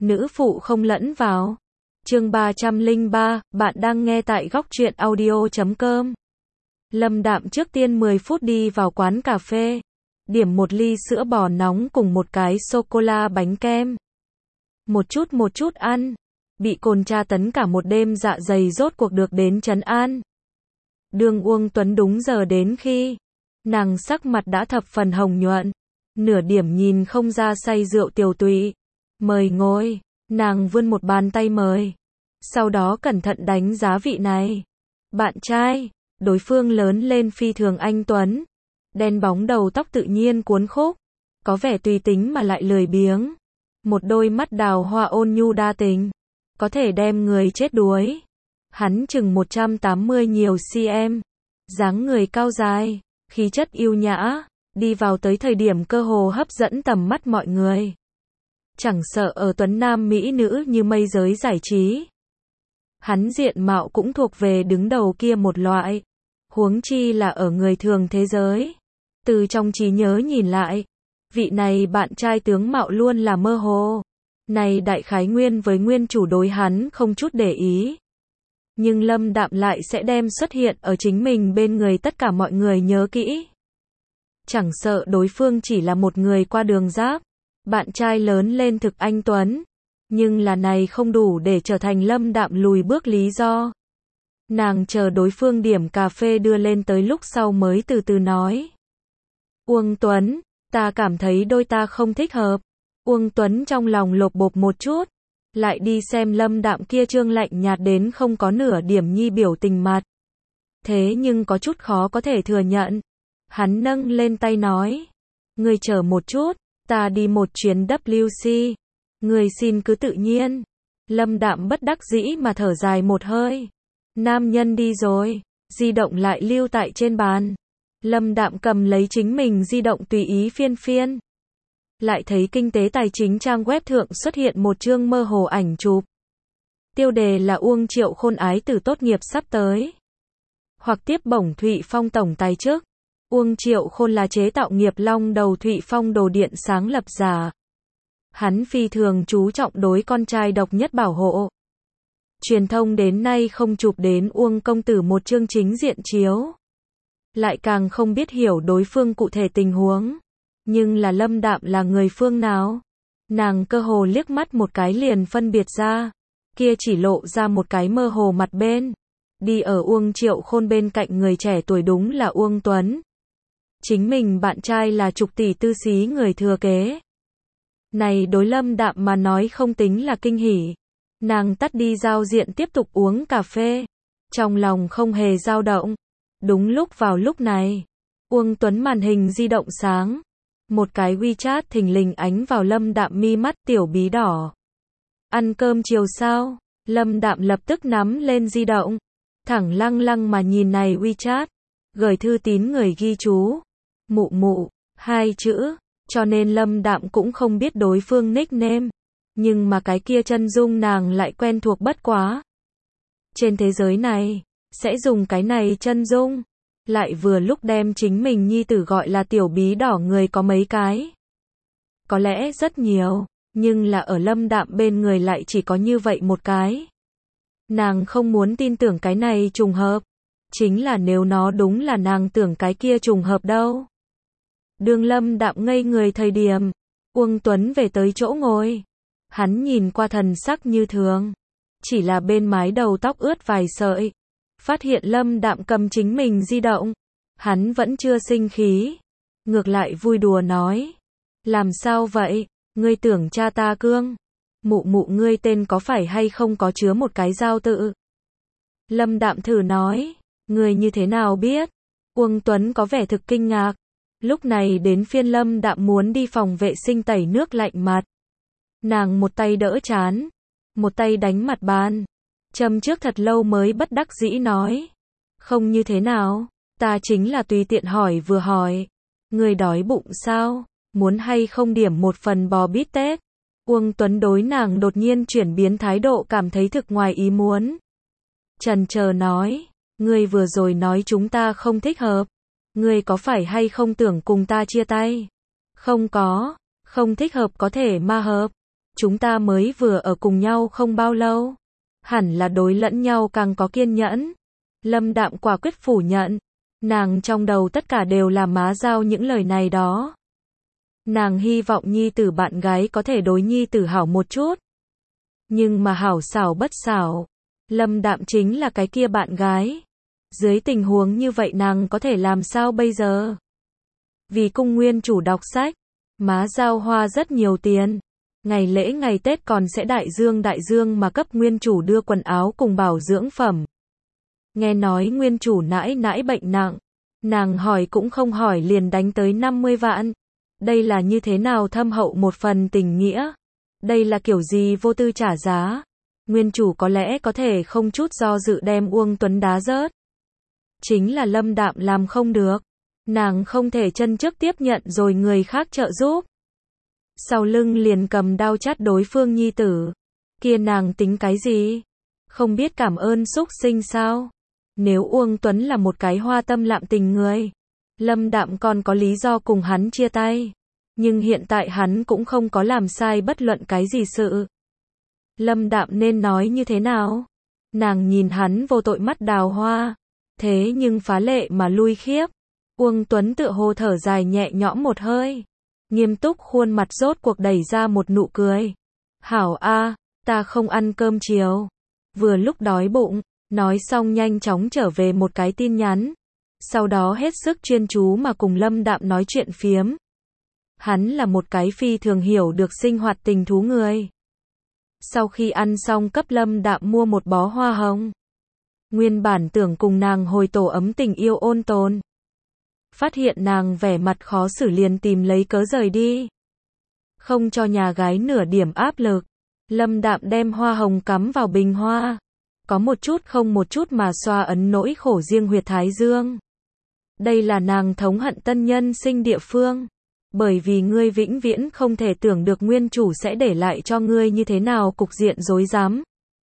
nữ phụ không lẫn vào. Chương 303, bạn đang nghe tại góc truyện audio.com. Lâm Đạm trước tiên 10 phút đi vào quán cà phê, điểm một ly sữa bò nóng cùng một cái sô-cô-la bánh kem. Một chút ăn, bị cồn tra tấn cả một đêm dạ dày rốt cuộc được đến trấn an. Đường Uông Tuấn đúng giờ đến khi, nàng sắc mặt đã thập phần hồng nhuận, nửa điểm nhìn không ra say rượu tiều tụy. Mời ngồi, nàng vươn một bàn tay mời. Sau đó cẩn thận đánh giá vị này. Bạn trai, đối phương lớn lên phi thường anh tuấn. Đen bóng đầu tóc tự nhiên cuốn khúc, có vẻ tùy tính mà lại lười biếng. Một đôi mắt đào hoa ôn nhu đa tình, có thể đem người chết đuối. Hắn chừng 180 nhiều cm, dáng người cao dài, khí chất yêu nhã, đi vào tới thời điểm cơ hồ hấp dẫn tầm mắt mọi người. Chẳng sợ ở tuấn nam mỹ nữ như mây giới giải trí. Hắn diện mạo cũng thuộc về đứng đầu kia một loại, huống chi là ở người thường thế giới. Từ trong trí nhớ nhìn lại, vị này bạn trai tướng mạo luôn là mơ hồ. Này đại khái nguyên với nguyên chủ đối hắn không chút để ý. Nhưng Lâm Đạm lại sẽ đem xuất hiện ở chính mình bên người tất cả mọi người nhớ kỹ. Chẳng sợ đối phương chỉ là một người qua đường giáp. Bạn trai lớn lên thực anh tuấn, nhưng là này không đủ để trở thành Lâm Đạm lùi bước lý do. Nàng chờ đối phương điểm cà phê đưa lên tới lúc sau mới từ từ nói. Uông Tuấn, ta cảm thấy đôi ta không thích hợp. Uông Tuấn trong lòng lột bột một chút, lại đi xem Lâm Đạm kia trương lạnh nhạt đến không có nửa điểm nhi biểu tình mặt. Thế nhưng có chút khó có thể thừa nhận. Hắn nâng lên tay nói, ngươi chờ một chút. Ta đi một chuyến WC. Người xin cứ tự nhiên. Lâm Đạm bất đắc dĩ mà thở dài một hơi. Nam nhân đi rồi, di động lại lưu tại trên bàn. Lâm Đạm cầm lấy chính mình di động tùy ý phiên phiên. Lại thấy kinh tế tài chính trang web thượng xuất hiện một chương mơ hồ ảnh chụp. Tiêu đề là Uông Triệu Khôn ái tử tốt nghiệp sắp tới. Hoặc tiếp bổng Thụy Phong tổng tài chức. Uông Triệu Khôn là chế tạo nghiệp long đầu Thụy Phong đồ điện sáng lập giả. Hắn phi thường chú trọng đối con trai độc nhất bảo hộ. Truyền thông đến nay không chụp đến Uông công tử một chương chính diện chiếu. Lại càng không biết hiểu đối phương cụ thể tình huống. Nhưng là Lâm Đạm là người phương nào? Nàng cơ hồ liếc mắt một cái liền phân biệt ra. Kia chỉ lộ ra một cái mơ hồ mặt bên. Đi ở Uông Triệu Khôn bên cạnh người trẻ tuổi đúng là Uông Tuấn. Chính mình bạn trai là chục tỷ tư xí người thừa kế. Này đối Lâm Đạm mà nói không tính là kinh hỉ. Nàng tắt đi giao diện tiếp tục uống cà phê. Trong lòng không hề dao động. Đúng lúc vào lúc này, Uông Tuấn màn hình di động sáng. Một cái WeChat thình lình ánh vào Lâm Đạm mi mắt tiểu bí đỏ. Ăn cơm chiều sao? Lâm Đạm lập tức nắm lên di động. Thẳng lăng lăng mà nhìn này WeChat. Gửi thư tín người ghi chú. Mụ mụ, 2 chữ, cho nên Lâm Đạm cũng không biết đối phương nickname, nhưng mà cái kia chân dung nàng lại quen thuộc bất quá. Trên thế giới này, sẽ dùng cái này chân dung, lại vừa lúc đem chính mình nhi tử gọi là tiểu bí đỏ người có mấy cái. Có lẽ rất nhiều, nhưng là ở Lâm Đạm bên người lại chỉ có như vậy một cái. Nàng không muốn tin tưởng cái này trùng hợp, chính là nếu nó đúng là nàng tưởng cái kia trùng hợp đâu. Đường Lâm Đạm ngây người thời điểm, Uông Tuấn về tới chỗ ngồi. Hắn nhìn qua thần sắc như thường, chỉ là bên mái đầu tóc ướt vài sợi. Phát hiện Lâm Đạm cầm chính mình di động, hắn vẫn chưa sinh khí, ngược lại vui đùa nói, làm sao vậy, ngươi tưởng cha ta cương, mụ mụ ngươi tên có phải hay không có chứa một cái giao tự. Lâm Đạm thử nói, ngươi như thế nào biết? Uông Tuấn có vẻ thực kinh ngạc. Lúc này đến phiên Lâm Đạm muốn đi phòng vệ sinh tẩy nước lạnh mặt. Nàng một tay đỡ trán, một tay đánh mặt bàn. Châm trước thật lâu mới bất đắc dĩ nói. Không như thế nào, ta chính là tùy tiện hỏi vừa hỏi. Người đói bụng sao, muốn hay không điểm một phần bò bít tết. Uông Tuấn đối nàng đột nhiên chuyển biến thái độ cảm thấy thực ngoài ý muốn. Chần chờ nói, ngươi vừa rồi nói chúng ta không thích hợp. Ngươi có phải hay không tưởng cùng ta chia tay? Không có, không thích hợp có thể mà hợp. chúng ta mới vừa ở cùng nhau không bao lâu. Hẳn là đối lẫn nhau càng có kiên nhẫn. Lâm Đạm quả quyết phủ nhận. Nàng trong đầu tất cả đều là má Giao những lời này đó. Nàng hy vọng nhi tử bạn gái có thể đối nhi tử hảo một chút. Nhưng mà hảo xảo bất xảo. Lâm Đạm chính là cái kia bạn gái. Dưới tình huống như vậy nàng có thể làm sao bây giờ? Vì cung nguyên chủ đọc sách, má Giao hoa rất nhiều tiền. Ngày lễ ngày Tết còn sẽ đại dương mà cấp nguyên chủ đưa quần áo cùng bảo dưỡng phẩm. Nghe nói nguyên chủ nãi nãi bệnh nặng. Nàng hỏi cũng không hỏi liền đánh tới 50 vạn. Đây là như thế nào thâm hậu một phần tình nghĩa? Đây là kiểu gì vô tư trả giá? Nguyên chủ có lẽ có thể không chút do dự đem Uông Tuấn đá rớt. Chính là Lâm Đạm làm không được. Nàng không thể chân trước tiếp nhận rồi người khác trợ giúp. Sau lưng liền cầm đao chát đối phương nhi tử. Kia nàng tính cái gì? Không biết cảm ơn xúc sinh sao? Nếu Uông Tuấn là một cái hoa tâm lạm tình người, Lâm Đạm còn có lý do cùng hắn chia tay. Nhưng hiện tại hắn cũng không có làm sai bất luận cái gì sự. Lâm Đạm nên nói như thế nào? Nàng nhìn hắn vô tội mắt đào hoa. Thế nhưng phá lệ mà lui khiếp. Uông Tuấn tựa hồ thở dài nhẹ nhõm một hơi. Nghiêm túc khuôn mặt rốt cuộc đẩy ra một nụ cười. Hảo a, ta không ăn cơm chiều. Vừa lúc đói bụng. Nói xong nhanh chóng trở về một cái tin nhắn. Sau đó hết sức chuyên chú mà cùng Lâm Đạm nói chuyện phiếm. Hắn là một cái phi thường hiểu được sinh hoạt tình thú người. Sau khi ăn xong cấp Lâm Đạm mua một bó hoa hồng. Nguyên bản tưởng cùng nàng hồi tổ ấm tình yêu ôn tồn. Phát hiện nàng vẻ mặt khó xử liền tìm lấy cớ rời đi. Không cho nhà gái nửa điểm áp lực. Lâm Đạm đem hoa hồng cắm vào bình hoa. Có một chút không một chút mà xoa ấn nỗi khổ riêng huyệt thái dương. Đây là nàng thống hận tân nhân sinh địa phương. Bởi vì ngươi vĩnh viễn không thể tưởng được nguyên chủ sẽ để lại cho ngươi như thế nào cục diện rối rắm.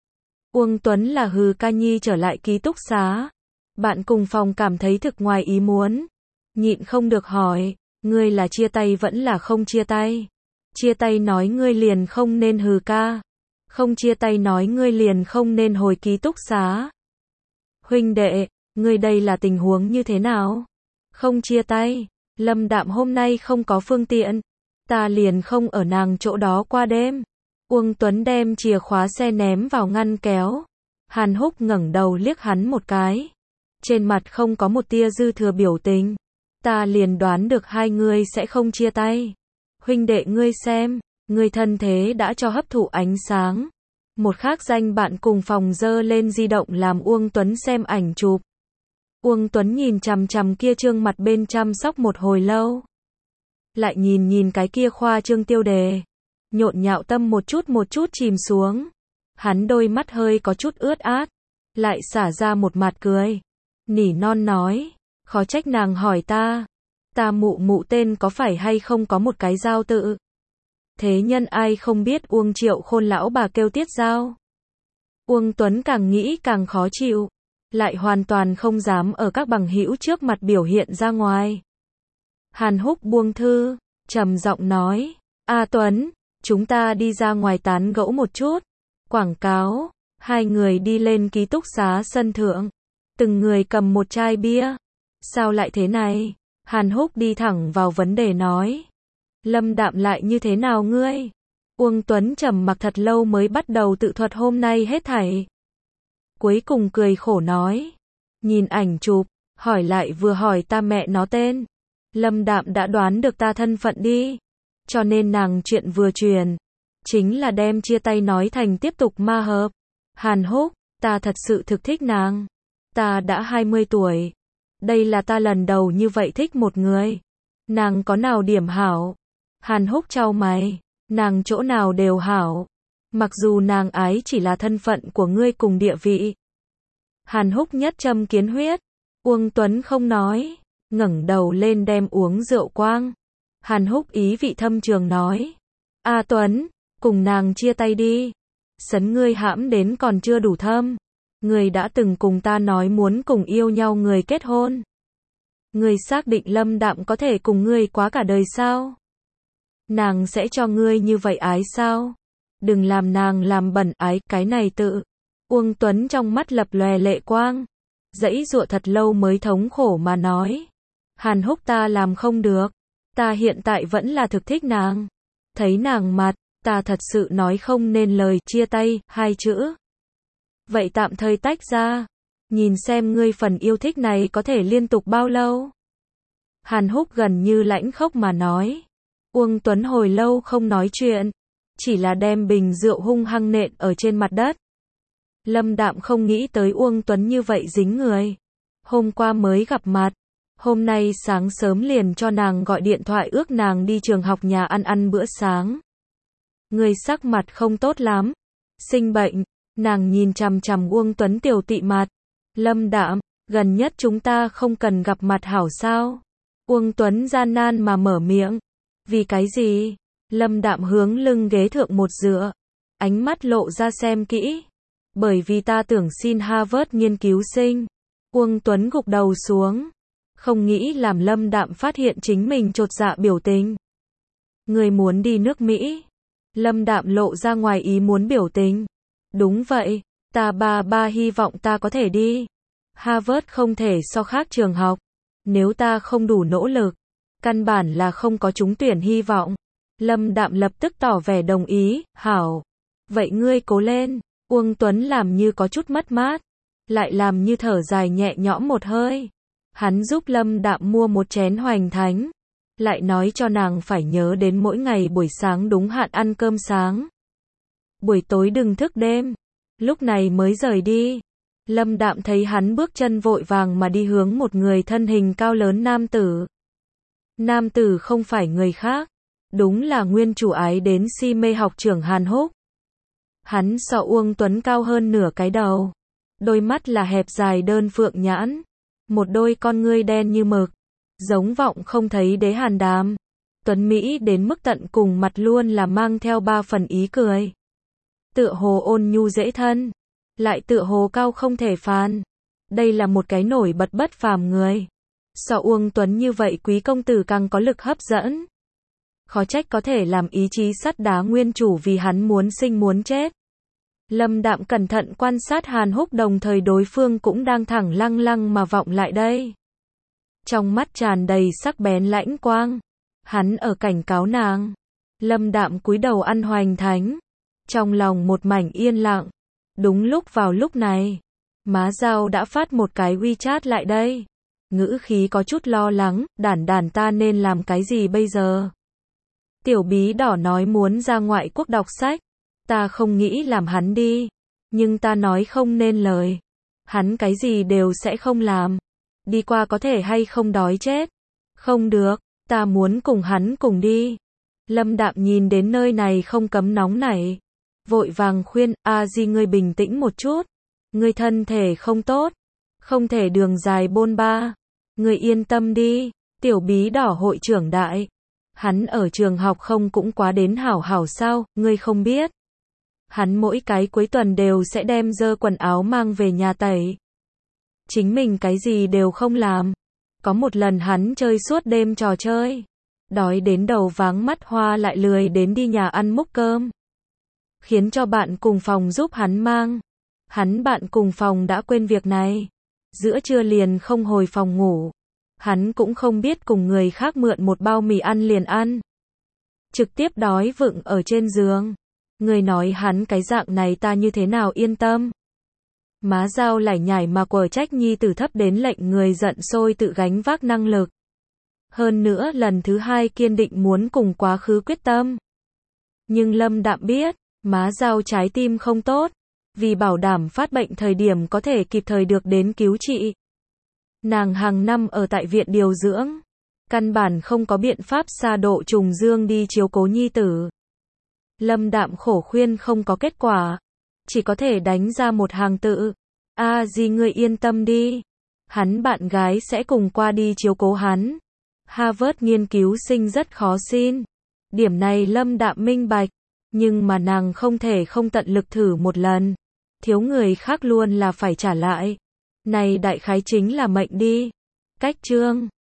Uông Tuấn là hừ ca nhi trở lại ký túc xá. Bạn cùng phòng cảm thấy thực ngoài ý muốn. Nhịn không được hỏi, ngươi là chia tay vẫn là không chia tay? Chia tay nói ngươi liền không nên hừ ca. Không chia tay nói ngươi liền không nên hồi ký túc xá. Huynh đệ, ngươi đây là tình huống như thế nào? Không chia tay, Lâm Đạm hôm nay không có phương tiện. Ta liền không ở nàng chỗ đó qua đêm. Uông Tuấn đem chìa khóa xe ném vào ngăn kéo. Hàn Húc ngẩng đầu liếc hắn một cái. Trên mặt không có một tia dư thừa biểu tình. Ta liền đoán được hai người sẽ không chia tay. Huynh đệ ngươi xem, ngươi thân thế đã cho hấp thụ ánh sáng. Một khác danh bạn cùng phòng giơ lên di động làm Uông Tuấn xem ảnh chụp. Uông Tuấn nhìn chằm chằm kia trương mặt bên chăm sóc một hồi lâu. Lại nhìn cái kia khoa trương tiêu đề. Nhộn nhạo tâm một chút chìm xuống. Hắn đôi mắt hơi có chút ướt át. Lại xả ra một mặt cười. Nỉ non nói, khó trách nàng hỏi ta. Ta mụ tên có phải hay không có một cái Giao tự. Thế nhân ai không biết Uông Triệu Khôn lão bà kêu Tiết Giao. Uông Tuấn càng nghĩ càng khó chịu. Lại hoàn toàn không dám ở các bằng hữu trước mặt biểu hiện ra ngoài. Hàn Húc buông thư, trầm giọng nói, A Tuấn, chúng ta đi ra ngoài tán gẫu một chút. Quảng cáo, hai người đi lên ký túc xá sân thượng. Từng người cầm một chai bia. Sao lại thế này? Hàn Húc đi thẳng vào vấn đề nói. Lâm Đạm lại như thế nào ngươi? Uông Tuấn trầm mặc thật lâu mới bắt đầu tự thuật hôm nay hết thảy. Cuối cùng cười khổ nói. Nhìn ảnh chụp, hỏi lại vừa hỏi ta mẹ nó tên. Lâm Đạm đã đoán được ta thân phận đi. Cho nên nàng chuyện vừa truyền. Chính là đem chia tay nói thành tiếp tục ma hợp. Hàn Húc, ta thật sự thực thích nàng. Ta đã 20 tuổi. Đây là ta lần đầu như vậy thích một người. Nàng có nào điểm hảo? Hàn Húc chau mày. Nàng chỗ nào đều hảo. Mặc dù nàng ái chỉ là thân phận của ngươi cùng địa vị. Hàn Húc nhất châm kiến huyết. Uông Tuấn không nói. Ngẩng đầu lên đem uống rượu quang. Hàn Húc ý vị thâm trường nói. A Tuấn, cùng nàng chia tay đi. Sấn ngươi hãm đến còn chưa đủ thâm. Ngươi đã từng cùng ta nói muốn cùng yêu nhau người kết hôn. Ngươi xác định Lâm Đạm có thể cùng ngươi quá cả đời sao? Nàng sẽ cho ngươi như vậy ái sao? Đừng làm nàng làm bẩn ái, cái này tự. Uông Tuấn trong mắt lập lòe lệ quang. Giãy giụa thật lâu mới thống khổ mà nói. Hàn Húc ta làm không được. Ta hiện tại vẫn là thực thích nàng. Thấy nàng mặt, ta thật sự nói không nên lời, chia tay, 2 chữ. Vậy tạm thời tách ra. Nhìn xem ngươi phần yêu thích này có thể liên tục bao lâu. Hàn Húc gần như lãnh khốc mà nói. Uông Tuấn hồi lâu không nói chuyện. Chỉ là đem bình rượu hung hăng nện ở trên mặt đất. Lâm Đạm không nghĩ tới Uông Tuấn như vậy dính người. Hôm qua mới gặp mặt. Hôm nay sáng sớm liền cho nàng gọi điện thoại ước nàng đi trường học nhà ăn bữa sáng. Người sắc mặt không tốt lắm. Sinh bệnh. Nàng nhìn chằm chằm Uông Tuấn tiểu tị mặt. Lâm Đạm, gần nhất chúng ta không cần gặp mặt hảo sao? Uông Tuấn gian nan mà mở miệng. Vì cái gì? Lâm Đạm hướng lưng ghế thượng một dựa. Ánh mắt lộ ra xem kỹ. Bởi vì ta tưởng xin Harvard nghiên cứu sinh. Uông Tuấn gục đầu xuống. Không nghĩ làm Lâm Đạm phát hiện chính mình chột dạ biểu tình. Người muốn đi nước Mỹ. Lâm Đạm lộ ra ngoài ý muốn biểu tình. Đúng vậy, ta ba hy vọng ta có thể đi. Harvard không thể so khác trường học. Nếu ta không đủ nỗ lực, căn bản là không có trúng tuyển hy vọng. Lâm Đạm lập tức tỏ vẻ đồng ý, hảo. Vậy ngươi cố lên. Uông Tuấn làm như có chút mất mát. Lại làm như thở dài nhẹ nhõm một hơi. Hắn giúp Lâm Đạm mua một chén hoành thánh. Lại nói cho nàng phải nhớ đến mỗi ngày buổi sáng đúng hạn ăn cơm sáng. Buổi tối đừng thức đêm. Lúc này mới rời đi. Lâm Đạm thấy hắn bước chân vội vàng mà đi hướng một người thân hình cao lớn nam tử. Nam tử không phải người khác. Đúng là nguyên chủ ái đến si mê học trưởng Hàn Húc. Hắn so Uông Tuấn cao hơn nửa cái đầu. Đôi mắt là hẹp dài đơn phượng nhãn. Một đôi con ngươi đen như mực. Giống vọng không thấy đế hàn đàm. Tuấn Mỹ đến mức tận cùng mặt luôn là mang theo 3 phần ý cười. Tựa hồ ôn nhu dễ thân. Lại tựa hồ cao không thể phàn. Đây là một cái nổi bật bất phàm người. So Uông Tuấn như vậy quý công tử càng có lực hấp dẫn. Khó trách có thể làm ý chí sắt đá nguyên chủ vì hắn muốn sinh muốn chết. Lâm Đạm cẩn thận quan sát Hàn Húc đồng thời đối phương cũng đang thẳng lăng lăng mà vọng lại đây. Trong mắt tràn đầy sắc bén lãnh quang. Hắn ở cảnh cáo nàng. Lâm Đạm cúi đầu ăn hoành thánh. Trong lòng một mảnh yên lặng. Đúng lúc vào lúc này. Má Giao đã phát một cái WeChat lại đây. Ngữ khí có chút lo lắng. Đản ta nên làm cái gì bây giờ? Tiểu bí đỏ nói muốn ra ngoại quốc đọc sách. Ta không nghĩ làm hắn đi. Nhưng ta nói không nên lời. Hắn cái gì đều sẽ không làm. Đi qua có thể hay không đói chết. Không được, ta muốn cùng hắn cùng đi. Lâm Đạm nhìn đến nơi này không cấm nóng nảy. Vội vàng khuyên, Di ngươi bình tĩnh một chút. Ngươi thân thể không tốt. Không thể đường dài bôn ba. Ngươi yên tâm đi. Tiểu bí đỏ hội trưởng đại. Hắn ở trường học không cũng quá đến hảo hảo sao, ngươi không biết. Hắn mỗi cái cuối tuần đều sẽ đem dơ quần áo mang về nhà tẩy. Chính mình cái gì đều không làm. Có một lần hắn chơi suốt đêm trò chơi. Đói đến đầu váng mắt hoa lại lười đến đi nhà ăn múc cơm. Khiến cho bạn cùng phòng giúp hắn mang. Hắn bạn cùng phòng đã quên việc này. Giữa trưa liền không hồi phòng ngủ. Hắn cũng không biết cùng người khác mượn một bao mì ăn liền ăn. Trực tiếp đói vựng ở trên giường. Người nói hắn cái dạng này ta như thế nào yên tâm. Má Giao lải nhải mà quở trách nhi tử thấp đến lệnh người giận sôi tự gánh vác năng lực. Hơn nữa lần thứ 2 kiên định muốn cùng quá khứ quyết tâm. Nhưng Lâm Đạm biết, má Giao trái tim không tốt. Vì bảo đảm phát bệnh thời điểm có thể kịp thời được đến cứu trị. Nàng hàng năm ở tại viện điều dưỡng. Căn bản không có biện pháp xa độ trùng dương đi chiếu cố nhi tử. Lâm Đạm khổ khuyên không có kết quả. Chỉ có thể đánh ra một hàng tự. Di ngươi yên tâm đi. Hắn bạn gái sẽ cùng qua đi chiếu cố hắn. Harvard nghiên cứu sinh rất khó xin. Điểm này Lâm Đạm minh bạch. Nhưng mà nàng không thể không tận lực thử một lần. Thiếu người khác luôn là phải trả lại. Này đại khái chính là mệnh đi. Cách chương